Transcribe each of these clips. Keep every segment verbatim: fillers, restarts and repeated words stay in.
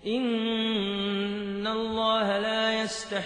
إن الله لا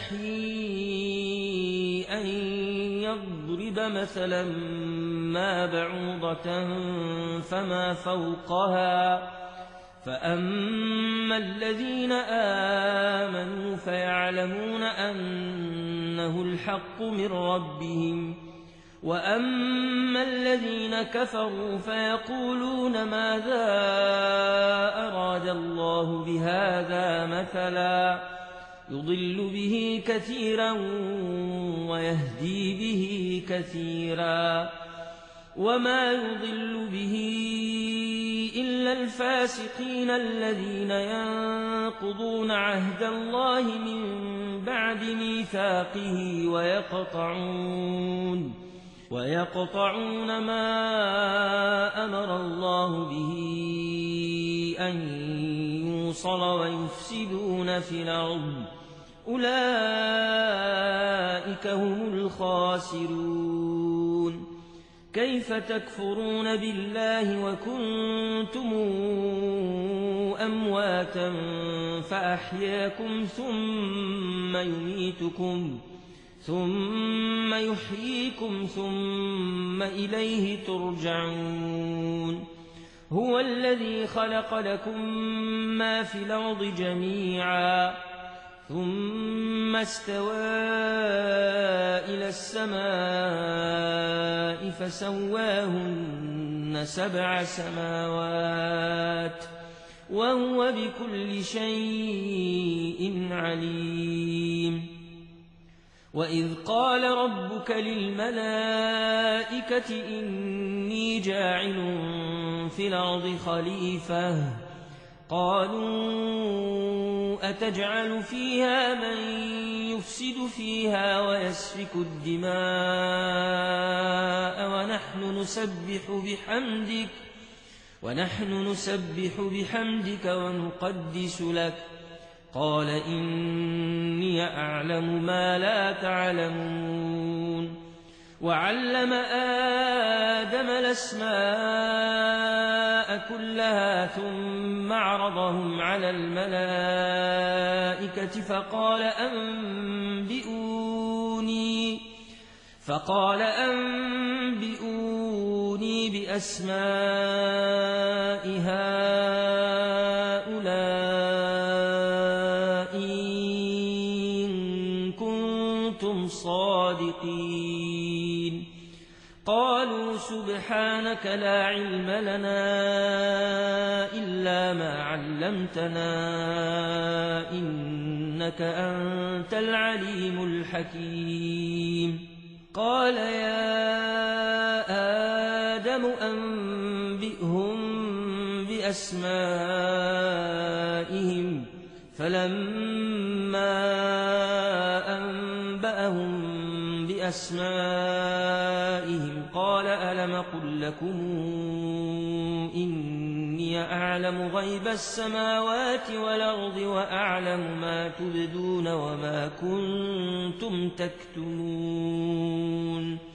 يستحيي أن يضرب مثلا ما بعوضة فما فوقها فأما الذين آمنوا فيعلمون أنه الحق من ربهم وأما الذين كفروا فيقولون ماذا أراد الله بهذا مثلا يضل به كثيرا ويهدي به كثيرا وما يضل به إلا الفاسقين الذين ينقضون عهد الله من بعد ميثاقه ويقطعون ويقطعون ما أمر الله به أن يوصل ويفسدون في الأرض أولئك هم الخاسرون كيف تكفرون بالله وكنتم أمواتا فأحياكم ثم يميتكم ثم يحييكم ثم إليه ترجعون هو الذي خلق لكم ما في الأرض جميعا ثم استوى إلى السماء فسواهن سبع سماوات وهو بكل شيء عليم وإذ قال ربك للملائكة إني جاعل في الأرض خليفة قالوا أتجعل فيها من يفسد فيها ويسفك الدماء ونحن نسبح بحمدك ونحن نسبح بحمدك ونقدس لك قال إني أعلم ما لا تعلمون وعلم آدم الأسماء كلها ثم عرضهم على الملائكة فقال أنبئوني فقال أنبئوني بأسماء هؤلاء إن كنتم صادقين قالوا سبحانك لا علم لنا إلا ما علمتنا إنك أنت العليم الحكيم قال يا آدم أنبئهم بأسمائهم فلما أنبأهم بأسمائهم قال ألم قل لكم إني أعلم غيب السماوات والأرض وأعلم ما تبدون وما كنتم تكتمون